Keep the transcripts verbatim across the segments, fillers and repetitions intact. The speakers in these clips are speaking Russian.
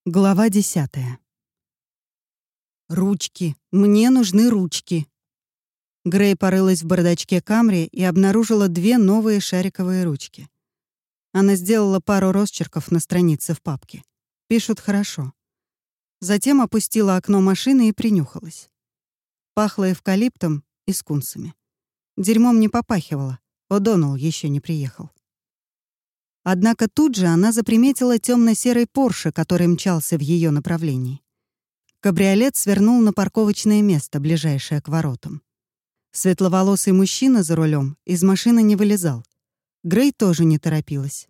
Глава десятая. «Ручки! Мне нужны ручки!» Грей порылась в бардачке Камри и обнаружила две новые шариковые ручки. Она сделала пару росчерков на странице в папке. Пишут хорошо. Затем опустила окно машины и принюхалась. Пахло эвкалиптом и скунсами. Дерьмом не попахивало. О'Доннелл еще не приехал. Однако тут же она заприметила темно-серый Порше, который мчался в ее направлении. Кабриолет свернул на парковочное место, ближайшее к воротам. Светловолосый мужчина за рулем из машины не вылезал. Грей тоже не торопилась.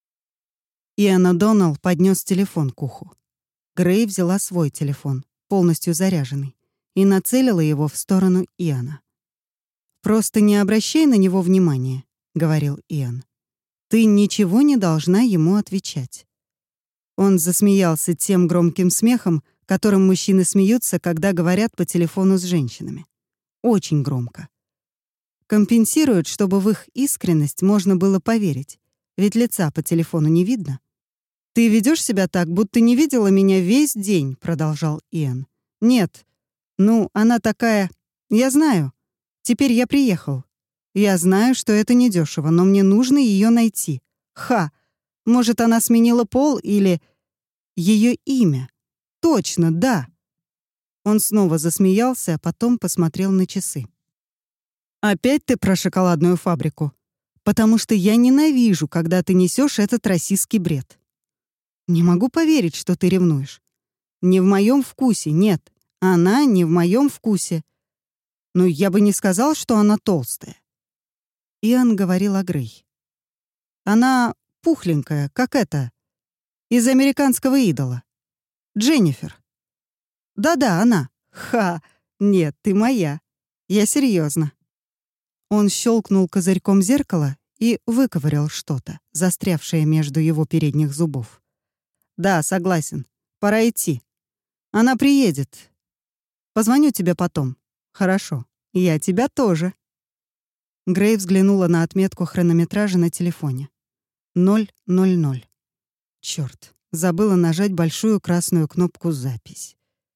Иэн О'Доннелл поднес телефон к уху. Грей взяла свой телефон, полностью заряженный, и нацелила его в сторону Иэна. «Просто не обращай на него внимания», — говорил Иэн. «Ты ничего не должна ему отвечать». Он засмеялся тем громким смехом, которым мужчины смеются, когда говорят по телефону с женщинами. Очень громко. Компенсируют, чтобы в их искренность можно было поверить, ведь лица по телефону не видно. «Ты ведешь себя так, будто не видела меня весь день», — продолжал Иэн. «Нет. Ну, она такая... Я знаю. Теперь я приехал. Я знаю, что это недешево, но мне нужно ее найти. Ха! Может, она сменила пол или... Ее имя. Точно, да!» Он снова засмеялся, а потом посмотрел на часы. «Опять ты про шоколадную фабрику? Потому что я ненавижу, когда ты несешь этот расистский бред. Не могу поверить, что ты ревнуешь. Не в моем вкусе, нет. Она не в моем вкусе. Но я бы не сказал, что она толстая». Иэн говорил о Грей. «Она пухленькая, как эта, из «Американского идола». Дженнифер. Да-да, она. Ха! Нет, ты моя. Я серьезно. Он щелкнул козырьком зеркала и выковырял что-то, застрявшее между его передних зубов. «Да, согласен. Пора идти. Она приедет. Позвоню тебе потом. Хорошо. Я тебя тоже». Грей взглянула на отметку хронометража на телефоне. ноль ноль ноль. Чёрт, забыла нажать большую красную кнопку «Запись».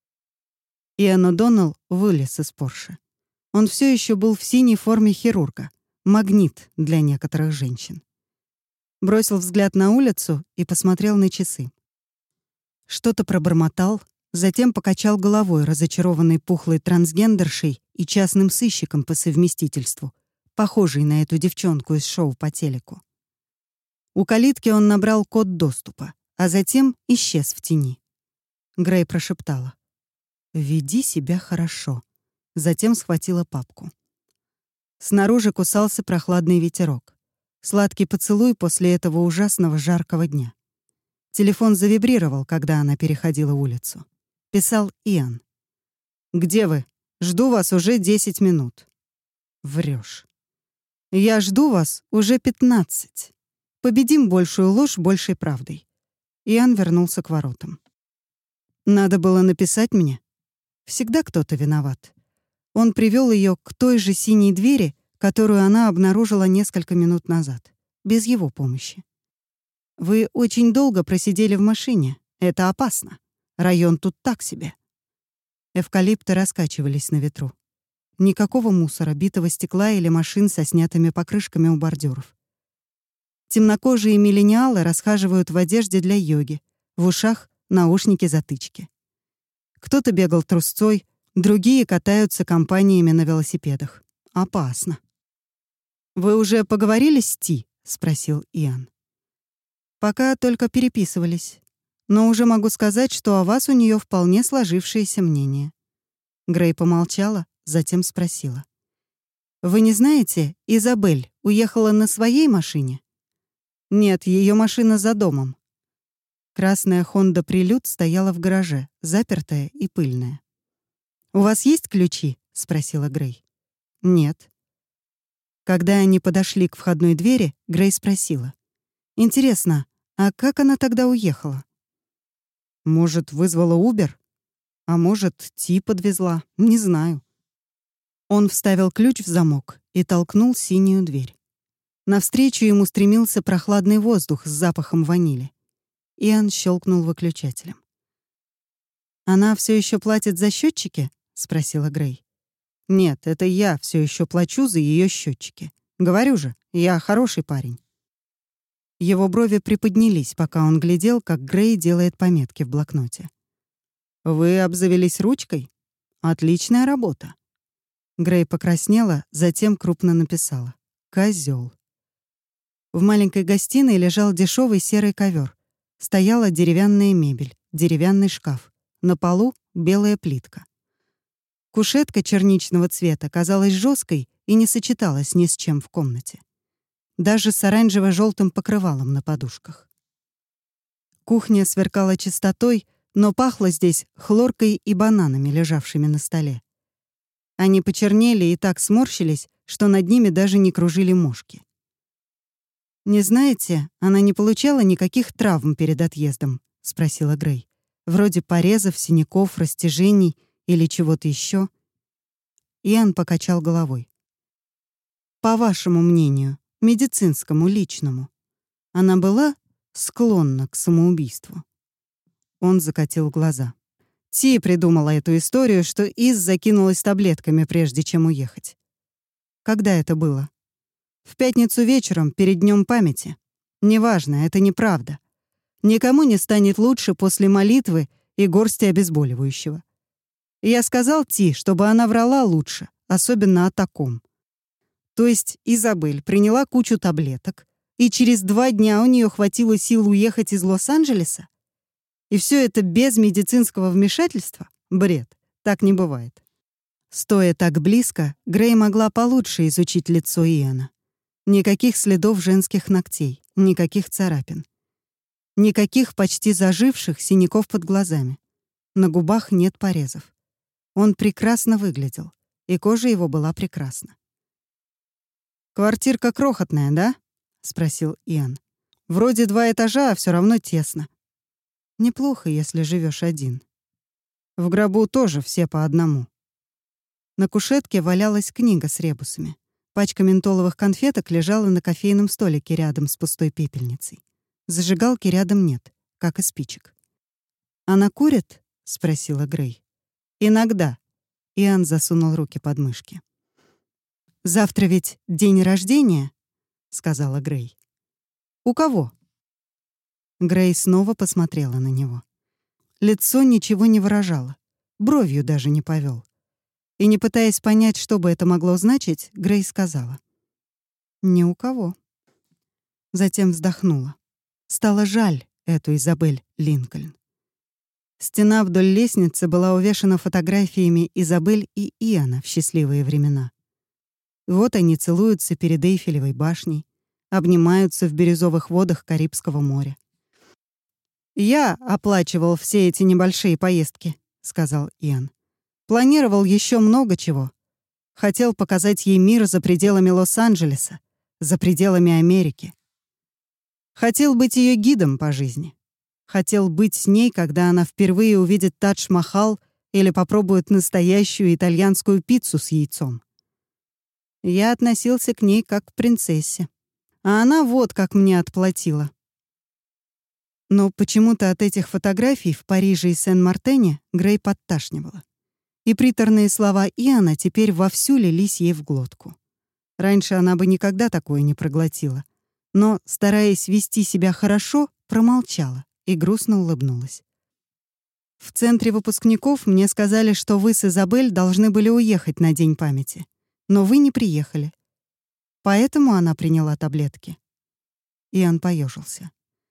Иэн О'Доннелл вылез из Порше. Он все еще был в синей форме хирурга, магнит для некоторых женщин. Бросил взгляд на улицу и посмотрел на часы. Что-то пробормотал, затем покачал головой, разочарованный пухлой трансгендершей и частным сыщиком по совместительству, похожий на эту девчонку из шоу по телеку. У калитки он набрал код доступа, а затем исчез в тени. Грей прошептала: «Веди себя хорошо». Затем схватила папку. Снаружи кусался прохладный ветерок. Сладкий поцелуй после этого ужасного жаркого дня. Телефон завибрировал, когда она переходила улицу. Писал Иэн. «Где вы? Жду вас уже десять минут». Врешь. «Я жду вас уже пятнадцать. Победим большую ложь большей правдой». Иэн вернулся к воротам. «Надо было написать мне. Всегда кто-то виноват». Он привел ее к той же синей двери, которую она обнаружила несколько минут назад, без его помощи. «Вы очень долго просидели в машине. Это опасно. Район тут так себе». Эвкалипты раскачивались на ветру. Никакого мусора, битого стекла или машин со снятыми покрышками у бордюров. Темнокожие миллениалы расхаживают в одежде для йоги, в ушах наушники-затычки. Кто-то бегал трусцой, другие катаются компаниями на велосипедах. Опасно. «Вы уже поговорили с Ти?» — спросил Иэн. «Пока только переписывались. Но уже могу сказать, что о вас у нее вполне сложившееся мнение». Грей помолчала, затем спросила: «Вы не знаете, Изабель уехала на своей машине?» «Нет, ее машина за домом». Красная Honda Prelude стояла в гараже, запертая и пыльная. «У вас есть ключи?» — спросила Грей. «Нет». Когда они подошли к входной двери, Грей спросила: «Интересно, а как она тогда уехала?» «Может, вызвала Убер? А может, Ти подвезла? Не знаю». Он вставил ключ в замок и толкнул синюю дверь. Навстречу ему стремился прохладный воздух с запахом ванили. Иэн щелкнул выключателем. «Она все еще платит за счетчики?» — спросила Грей. «Нет, это я все еще плачу за ее счетчики. Говорю же, я хороший парень». Его брови приподнялись, пока он глядел, как Грей делает пометки в блокноте. «Вы обзавелись ручкой? Отличная работа». Грей покраснела, затем крупно написала: «Козёл». В маленькой гостиной лежал дешевый серый ковер. Стояла деревянная мебель, деревянный шкаф. На полу — белая плитка. Кушетка черничного цвета казалась жесткой и не сочеталась ни с чем в комнате. Даже с оранжево-желтым покрывалом на подушках. Кухня сверкала чистотой, но пахло здесь хлоркой и бананами, лежавшими на столе. Они почернели и так сморщились, что над ними даже не кружили мошки. «Не знаете, она не получала никаких травм перед отъездом?» — спросила Грей. «Вроде порезов, синяков, растяжений или чего-то еще?» Иоанн покачал головой. «По вашему мнению, медицинскому, личному, она была склонна к самоубийству?» Он закатил глаза. Ти придумала эту историю, что Из закинулась таблетками, прежде чем уехать. Когда это было? В пятницу вечером, перед Днем памяти. Неважно, это неправда. Никому не станет лучше после молитвы и горсти обезболивающего. Я сказал Ти, чтобы она врала лучше, особенно о таком. То есть Изабель приняла кучу таблеток, и через два дня у нее хватило сил уехать из Лос-Анджелеса? И все это без медицинского вмешательства? Бред. Так не бывает. Стоя так близко, Грей могла получше изучить лицо Иоанна. Никаких следов женских ногтей, никаких царапин. Никаких почти заживших синяков под глазами. На губах нет порезов. Он прекрасно выглядел, и кожа его была прекрасна. «Квартирка крохотная, да?» — спросил Иоанн. «Вроде два этажа, а все равно тесно». «Неплохо, если живешь один. В гробу тоже все по одному». На кушетке валялась книга с ребусами. Пачка ментоловых конфеток лежала на кофейном столике рядом с пустой пепельницей. Зажигалки рядом нет, как и спичек. «Она курит?» — спросила Грей. «Иногда». Иоанн засунул руки под мышки. «Завтра ведь день рождения?» — сказала Грей. «У кого?» Грей снова посмотрела на него. Лицо ничего не выражало, бровью даже не повел. И не пытаясь понять, что бы это могло значить, Грей сказала: «Ни у кого». Затем вздохнула. Стало жаль эту Изабель Линкольн. Стена вдоль лестницы была увешана фотографиями Изабель и Иоанна в счастливые времена. Вот они целуются перед Эйфелевой башней, обнимаются в бирюзовых водах Карибского моря. «Я оплачивал все эти небольшие поездки», — сказал Иоанн. «Планировал еще много чего. Хотел показать ей мир за пределами Лос-Анджелеса, за пределами Америки. Хотел быть ее гидом по жизни. Хотел быть с ней, когда она впервые увидит Тадж-Махал или попробует настоящую итальянскую пиццу с яйцом. Я относился к ней как к принцессе. А она вот как мне отплатила». Но почему-то от этих фотографий в Париже и Сен-Мартене Грей подташнивала. И приторные слова Иоанна теперь вовсю лились ей в глотку. Раньше она бы никогда такое не проглотила. Но, стараясь вести себя хорошо, промолчала и грустно улыбнулась. «В центре выпускников мне сказали, что вы с Изабель должны были уехать на День памяти. Но вы не приехали. Поэтому она приняла таблетки». Иоанн поежился.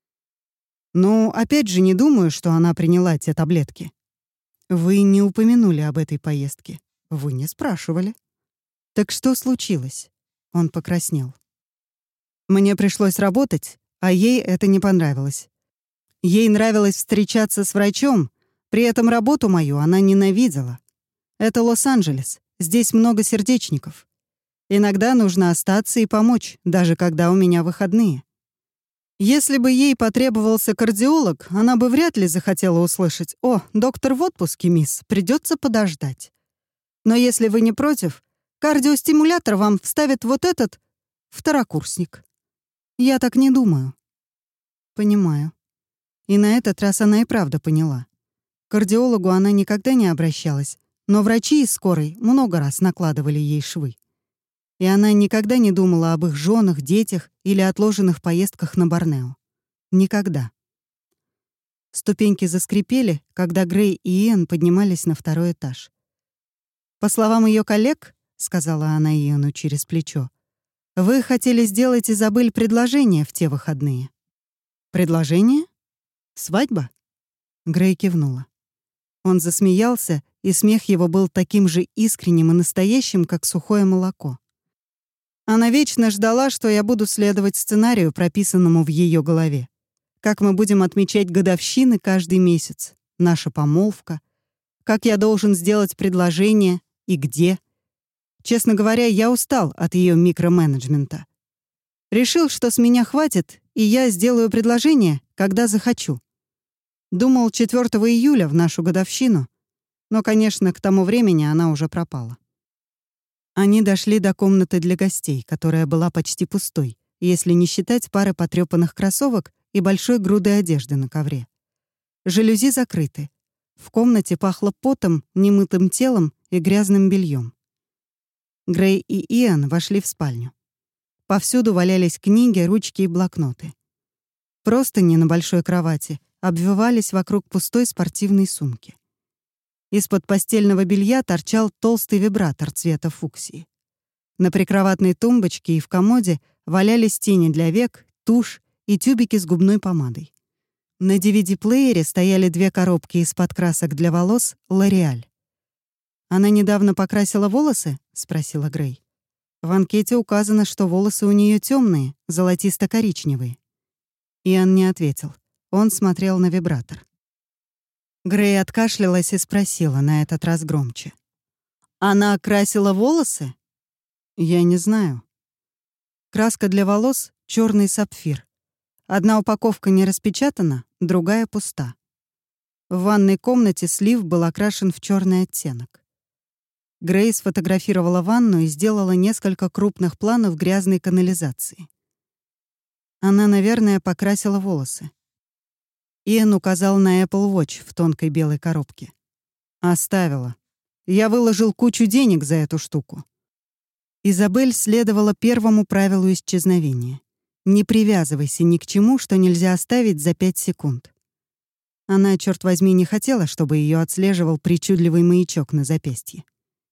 «Ну, опять же, не думаю, что она приняла те таблетки. Вы не упомянули об этой поездке. Вы не спрашивали». «Так что случилось?» Он покраснел. «Мне пришлось работать, а ей это не понравилось. Ей нравилось встречаться с врачом, при этом работу мою она ненавидела. Это Лос-Анджелес, здесь много сердечников. Иногда нужно остаться и помочь, даже когда у меня выходные. Если бы ей потребовался кардиолог, она бы вряд ли захотела услышать: «О, доктор в отпуске, мисс, придется подождать». Но если вы не против, кардиостимулятор вам вставит вот этот второкурсник. Я так не думаю». «Понимаю». И на этот раз она и правда поняла. кардиологу она никогда не обращалась, но врачи из скорой много раз накладывали ей швы. И она никогда не думала об их женах, детях или отложенных поездках на Борнео. Никогда. Ступеньки заскрипели, когда Грей и Иэн поднимались на второй этаж. «По словам ее коллег, — сказала она Иэну через плечо, — вы хотели сделать Изабель предложение в те выходные». «Предложение? Свадьба?» Грей кивнула. Он засмеялся, и смех его был таким же искренним и настоящим, как сухое молоко. Она вечно ждала, что я буду следовать сценарию, прописанному в ее голове. Как мы будем отмечать годовщины каждый месяц, наша помолвка, как я должен сделать предложение и где. Честно говоря, я устал от ее микроменеджмента. Решил, что с меня хватит, и я сделаю предложение, когда захочу. Думал, четвёртого июля в нашу годовщину, но, конечно, к тому времени она уже пропала. Они дошли до комнаты для гостей, которая была почти пустой, если не считать пары потрёпанных кроссовок и большой груды одежды на ковре. Жалюзи закрыты. В комнате пахло потом, немытым телом и грязным бельем. Грей и Иэн вошли в спальню. Повсюду валялись книги, ручки и блокноты. Простыни на большой кровати обвивались вокруг пустой спортивной сумки. Из-под постельного белья торчал толстый вибратор цвета фуксии. На прикроватной тумбочке и в комоде валялись тени для век, тушь и тюбики с губной помадой. На ди ви ди-плеере стояли две коробки из-под красок для волос «Лореаль». «Она недавно покрасила волосы?» — спросила Грей. В анкете указано, что волосы у нее темные, золотисто-коричневые. Иэн не ответил. Он смотрел на вибратор. Грей откашлялась и спросила на этот раз громче. «Она красила волосы?» «Я не знаю». Краска для волос — черный сапфир. Одна упаковка не распечатана, другая пуста. В ванной комнате слив был окрашен в черный оттенок. Грей сфотографировала ванну и сделала несколько крупных планов грязной канализации. Она, наверное, покрасила волосы. Иэн указал на Apple Watch в тонкой белой коробке. «Оставила. Я выложил кучу денег за эту штуку». Изабель следовала первому правилу исчезновения. Не привязывайся ни к чему, что нельзя оставить за пять секунд. Она, черт возьми, не хотела, чтобы ее отслеживал причудливый маячок на запястье.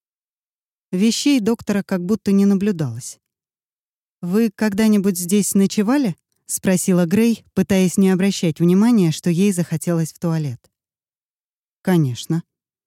Вещей доктора как будто не наблюдалось. «Вы когда-нибудь здесь ночевали?» — спросила Грей, пытаясь не обращать внимания, что ей захотелось в туалет. «Конечно».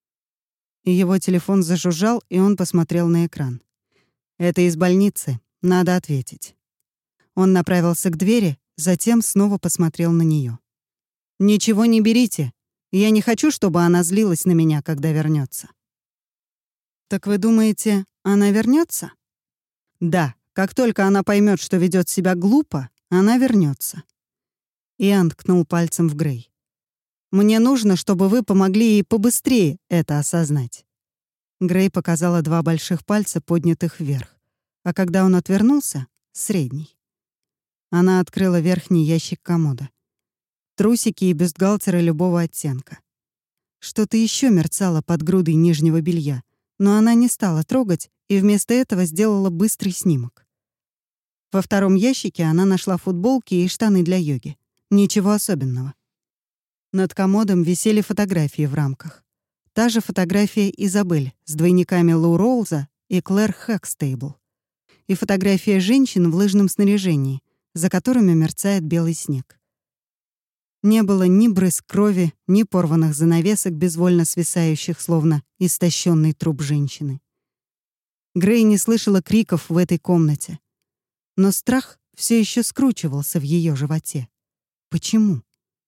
Его телефон зажужжал, и он посмотрел на экран. «Это из больницы. Надо ответить». Он направился к двери, затем снова посмотрел на нее. «Ничего не берите. Я не хочу, чтобы она злилась на меня, когда вернется. «Так вы думаете, она вернется? «Да, как только она поймет, что ведет себя глупо, она вернется. Иэн ткнул пальцем в Грей. «Мне нужно, чтобы вы помогли ей побыстрее это осознать». Грей показала два больших пальца, поднятых вверх, а когда он отвернулся — средний. Она открыла верхний ящик комода. Трусики и бюстгальтеры любого оттенка. Что-то еще мерцало под грудой нижнего белья, но она не стала трогать и вместо этого сделала быстрый снимок. Во втором ящике она нашла футболки и штаны для йоги. Ничего особенного. Над комодом висели фотографии в рамках. Та же фотография Изабель с двойниками Лу Роуза и Клэр Хэкстейбл. И фотография женщин в лыжном снаряжении, за которыми мерцает белый снег. Не было ни брызг крови, ни порванных занавесок, безвольно свисающих, словно истощенный труп женщины. Грей не слышала криков в этой комнате. Но страх все еще скручивался в ее животе. Почему?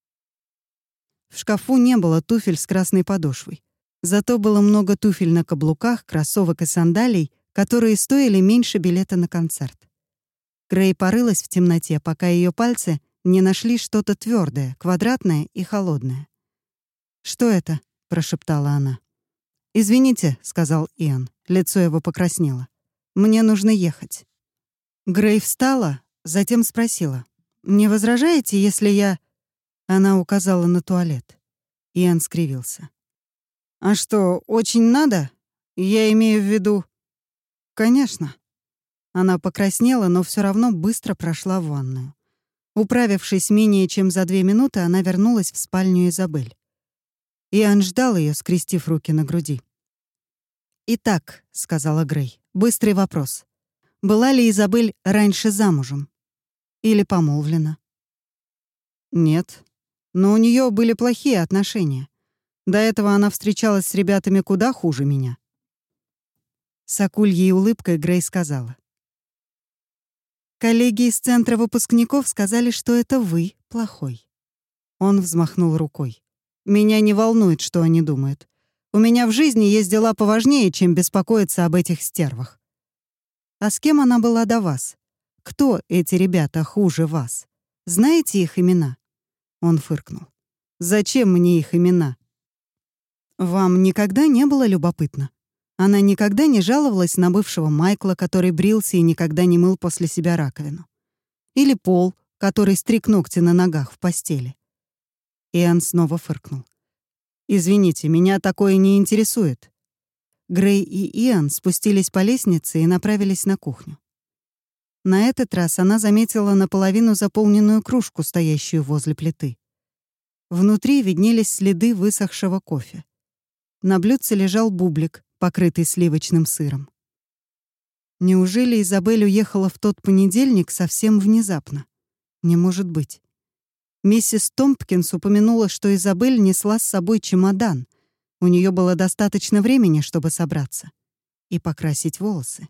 В шкафу не было туфель с красной подошвой. Зато было много туфель на каблуках, кроссовок и сандалий, которые стоили меньше билета на концерт. Грей порылась в темноте, пока ее пальцы не нашли что-то твердое, квадратное и холодное. «Что это?» — прошептала она. «Извините», — сказал Иэн. Лицо его покраснело. «Мне нужно ехать». Грей встала, затем спросила. «Не возражаете, если я...» Она указала на туалет. Иэн скривился. «А что, очень надо? Я имею в виду...» «Конечно». Она покраснела, но все равно быстро прошла в ванную. Управившись менее чем за две минуты, она вернулась в спальню Изабель. Иоанн ждал ее, скрестив руки на груди. «Итак», — сказала Грей, — «быстрый вопрос. Была ли Изабель раньше замужем? Или помолвлена?» «Нет. Но у нее были плохие отношения. До этого она встречалась с ребятами куда хуже меня». С акульей улыбкой Грей сказала: «Коллеги из центра выпускников сказали, что это вы плохой». Он взмахнул рукой. «Меня не волнует, что они думают. У меня в жизни есть дела поважнее, чем беспокоиться об этих стервах». «А с кем она была до вас? Кто эти ребята хуже вас? Знаете их имена?» Он фыркнул. «Зачем мне их имена?» «Вам никогда не было любопытно? Она никогда не жаловалась на бывшего Майкла, который брился и никогда не мыл после себя раковину? Или Пол, который стриг ногти на ногах в постели?» Иоанн снова фыркнул. «Извините, меня такое не интересует». Грей и Иоанн спустились по лестнице и направились на кухню. На этот раз она заметила наполовину заполненную кружку, стоящую возле плиты. Внутри виднелись следы высохшего кофе. На блюдце лежал бублик, покрытый сливочным сыром. Неужели Изабель уехала в тот понедельник совсем внезапно? Не может быть. Миссис Томпкинс упомянула, что Изабель несла с собой чемодан. У нее было достаточно времени, чтобы собраться и покрасить волосы.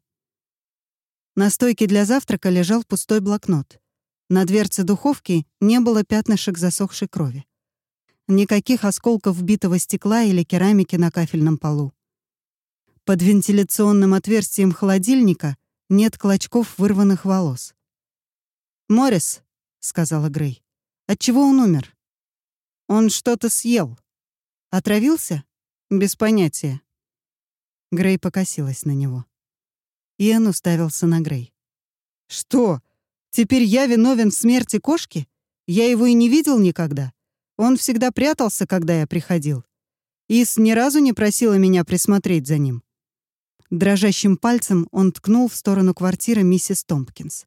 На стойке для завтрака лежал пустой блокнот. На дверце духовки не было пятнышек засохшей крови. Никаких осколков битого стекла или керамики на кафельном полу. Под вентиляционным отверстием холодильника нет клочков вырванных волос. «Моррис», — сказала Грей, — «отчего он умер?» «Он что-то съел». «Отравился?» «Без понятия». Грей покосилась на него. Иоанн уставился на Грей. «Что? Теперь я виновен в смерти кошки? Я его и не видел никогда. Он всегда прятался, когда я приходил. Ис ни разу не просила меня присмотреть за ним». Дрожащим пальцем он ткнул в сторону квартиры миссис Томпкинс.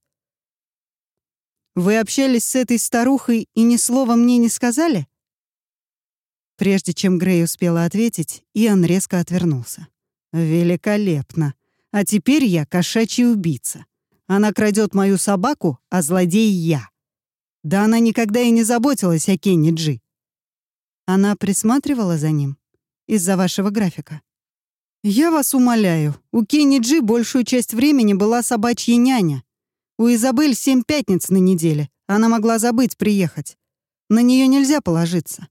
«Вы общались с этой старухой и ни слова мне не сказали?» Прежде чем Грей успела ответить, Иоанн резко отвернулся. «Великолепно! А теперь я кошачий убийца. Она крадет мою собаку, а злодей я. Да она никогда и не заботилась о Кенни Джи». Она присматривала за ним из-за вашего графика. «Я вас умоляю, у Кенни Джи большую часть времени была собачья няня. У Изабель семь пятниц на неделе. Она могла забыть приехать. На нее нельзя положиться.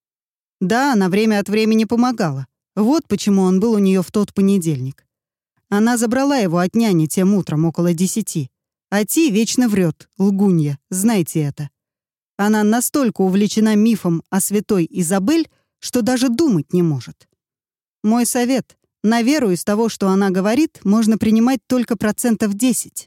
Да, она время от времени помогала. Вот почему он был у нее в тот понедельник. Она забрала его от няни тем утром около десяти. А Ти вечно врет, лгунья, знайте это. Она настолько увлечена мифом о святой Изабель, что даже думать не может. Мой совет — на веру из того, что она говорит, можно принимать только процентов десять».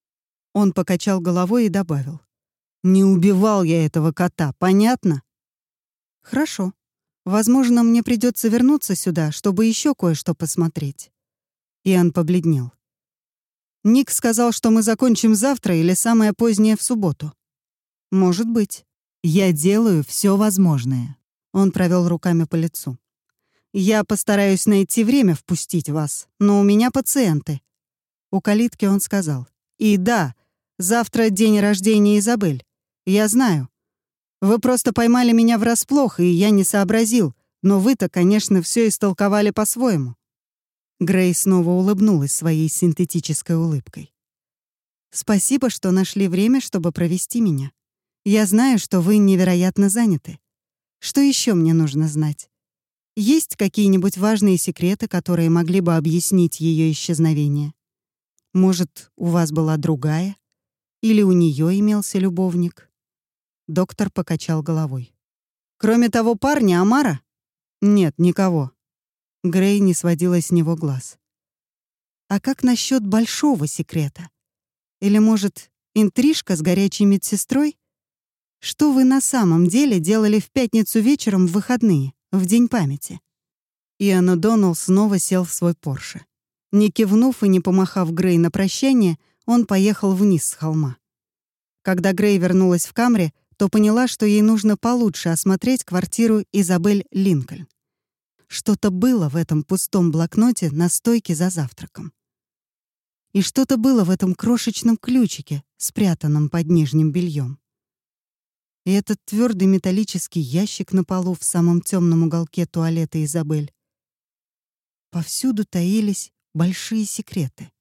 Он покачал головой и добавил: «Не убивал я этого кота, понятно?» «Хорошо. Возможно, мне придется вернуться сюда, чтобы еще кое-что посмотреть». Иоанн побледнел. «Ник сказал, что мы закончим завтра или самое позднее в субботу». «Может быть. Я делаю все возможное». Он провел руками по лицу. «Я постараюсь найти время впустить вас, но у меня пациенты». У калитки он сказал: «И да, завтра день рождения Изабель. Я знаю. Вы просто поймали меня врасплох, и я не сообразил, но вы-то, конечно, все истолковали по-своему». Грей снова улыбнулась своей синтетической улыбкой. «Спасибо, что нашли время, чтобы провести меня. Я знаю, что вы невероятно заняты. Что еще мне нужно знать? Есть какие-нибудь важные секреты, которые могли бы объяснить ее исчезновение? Может, у вас была другая? Или у нее имелся любовник?» Доктор покачал головой. «Кроме того парня, Амара? Нет, никого». Грей не сводила с него глаз. «А как насчет большого секрета? Или, может, интрижка с горячей медсестрой? Что вы на самом деле делали в пятницу вечером в выходные, в День памяти?» Иоанн О'Доннелл снова сел в свой Порше. Не кивнув и не помахав Грей на прощание, он поехал вниз с холма. Когда Грей вернулась в Камри, то поняла, что ей нужно получше осмотреть квартиру Изабель Линкольн. Что-то было в этом пустом блокноте на стойке за завтраком. И что-то было в этом крошечном ключике, спрятанном под нижним бельем. И этот твердый металлический ящик на полу в самом темном уголке туалета Изабель. Повсюду таились большие секреты.